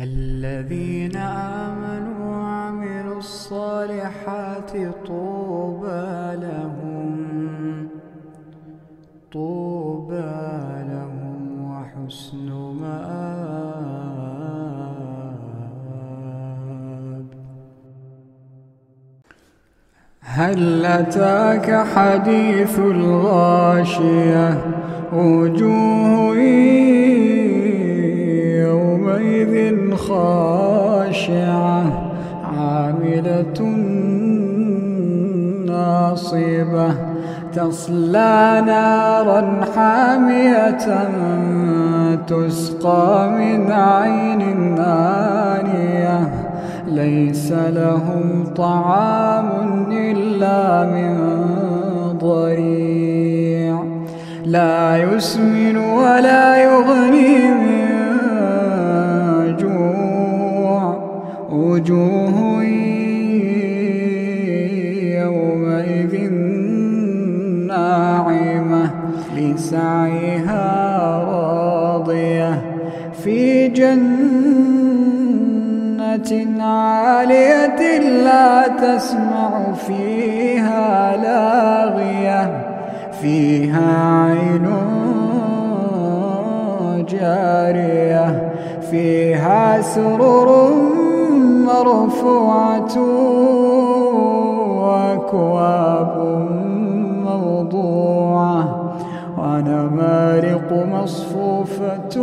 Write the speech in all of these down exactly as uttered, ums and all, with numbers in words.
الذين آمنوا وعملوا الصالحات طوبى لهم طوبى لهم وحسن مآب. هل أتاك حديث الغاشية وجوه يومئذ خاشعة عاملة ناصبة تصلى نارا حامية تسقى من عين آنية ليس لهم طعام إلا من ضريع لا يسمن ولا يغني من جوع وجوه يومئذ ناعمة لسعيها راضية في جنة عالية لا تسمع فيها لاغية فيها عين جارية فيها سرر مرفوعة وأكواب موضوعة ونمارق مصفوفة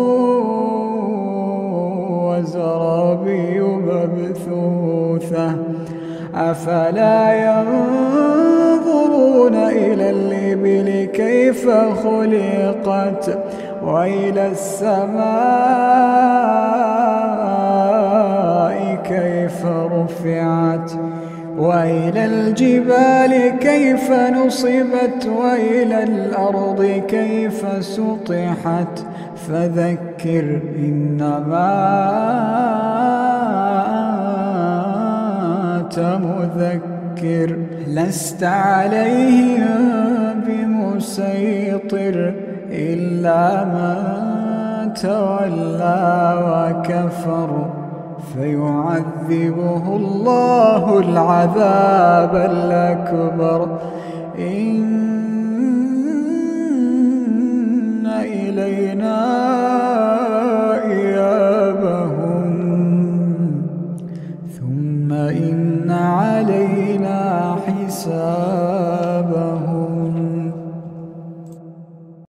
وزرابي مبثوثة أفلا ينظرون إلى الإبل كيف خلقت وإلى السماء كيف رفعت وإلى الجبال كيف نصبت وإلى الأرض كيف سطحت فذكر إنما أنت مذكر لست عليهم بمسيطر إلا من تولى وكفر فيعذبه الله العذاب الأكبر إن إلينا